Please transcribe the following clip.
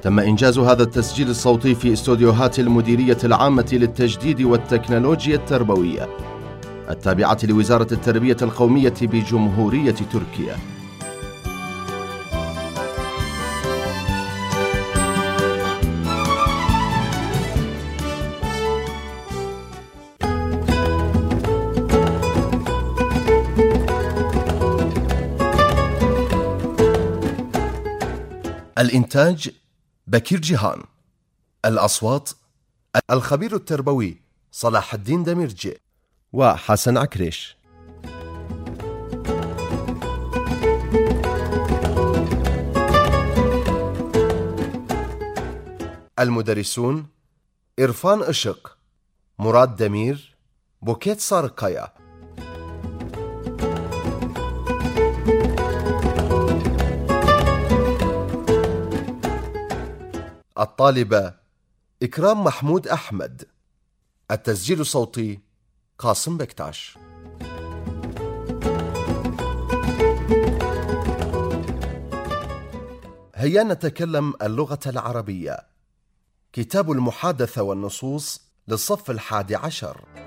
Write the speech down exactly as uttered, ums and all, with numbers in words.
تم إنجاز هذا التسجيل الصوتي في استوديوهات المديرية العامة للتجديد والتكنولوجيا التربوية التابعة لوزارة التربية القومية بجمهورية تركيا. الإنتاج بكير جيهان. الأصوات الخبير التربوي صلاح الدين دميرجي وحسن عكريش. المدرسون إرفان إشق، مراد دمير، بوكيت سارقايا. الطالبة إكرام محمود أحمد. التسجيل الصوتي قاسم بكتاش. هيا نتكلم اللغة العربية. كتاب المحادثة والنصوص للصف الحادي عشر.